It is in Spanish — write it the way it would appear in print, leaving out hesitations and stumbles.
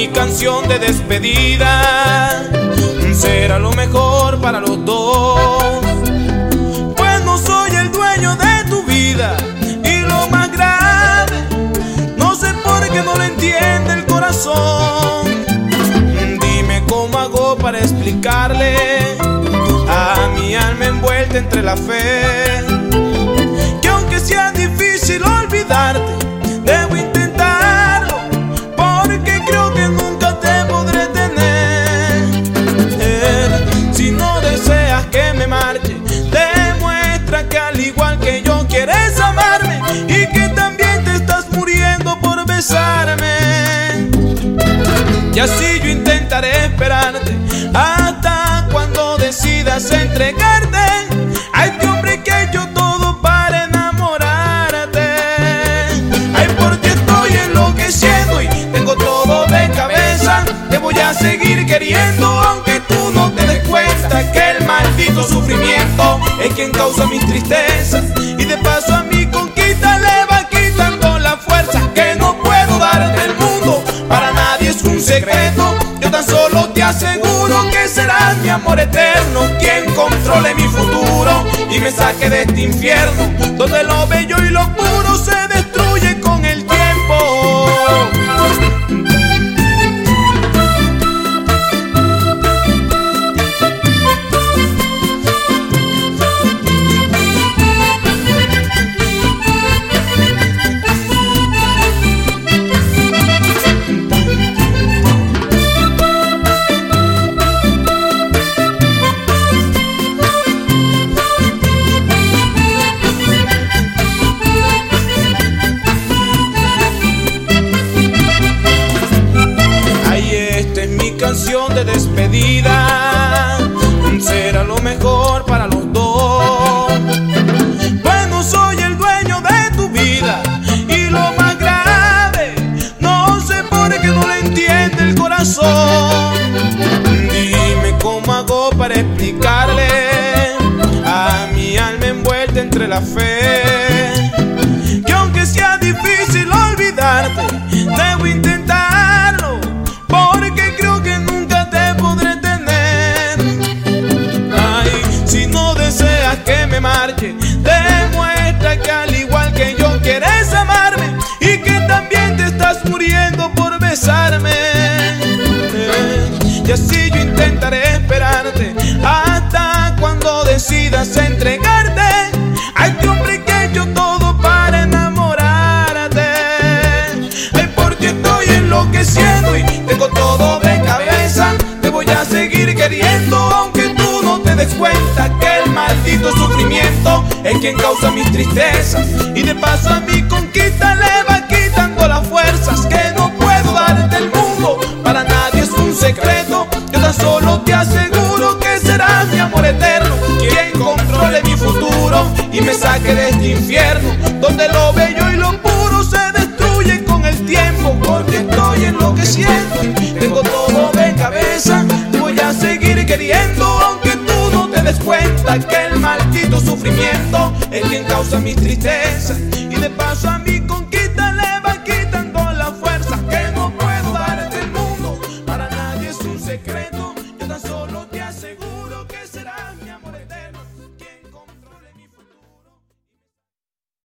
mi canción de despedida. Será lo mejor para los dos, pues no soy el dueño de tu vida. Y lo más grave, no sé por qué no lo entiende el corazón. Dime cómo hago para explicarle a mi alma envuelta entre la fe, que aunque sea difícil olvidarte, debo intentarlo, porque creo que nunca te podré tener. Si no deseas que me marche, demuestra que al igual que yo quieres amarme, y que también te estás muriendo por besarme. Y así yo intentaré esperarte hasta cuando decidas entregarte a este hombre que ha hecho todo para enamorarte. Ay, porque estoy enloqueciendo y tengo todo de cabeza. Te voy a seguir queriendo aunque tú no te des cuenta que el maldito sufrimiento es quien causa mis tristezas, y de paso a mi conquista le va quitando la fuerza. Que no puedo darte el mundo, para nadie es un secreto. Yo tan solo te aseguro que serás mi amor eterno, quien controle mi futuro y me saque de este infierno, donde lo bello y lo puro se destruye con el tiempo. Canción de despedida, será lo mejor para los dos, pues no soy el dueño de tu vida. Y lo más grave, no sé por qué no lo entiende el corazón. Dime cómo hago para explicarle a mi alma envuelta entre la fe, que aunque sea difícil olvidarte, debo intentarlo, porque creo que nunca te podré tener. Ay, si no deseas que me marche, demuestra que al igual que yo quieres amarme, y que también te estás muriendo por besarme. Y así yo intentaré esperarte hasta cuando decidas entregarte a este hombre que ha hecho todo para enamorarte. Ay, porque estoy enloqueciendo y tengo todo de cabeza. Te voy a seguir queriendo aunque tú no te des cuenta que el maldito sufrimiento es quien causa mis tristezas, y de paso a mi conquista le va quitando las fuerzas. Que no puedo darte el mundo, para nadie es un secreto. Yo tan solo te aseguro que serás mi amor eterno, quien controle mi futuro y me saque de este infierno, donde lo bello y lo puro se destruye con el tiempo. Porque estoy enloqueciendo, tengo todo de cabeza. Te voy a seguir queriendo aunque tú no te des cuenta que el maldito sufrimiento es quien causa mis tristezas, y de paso a mi conquista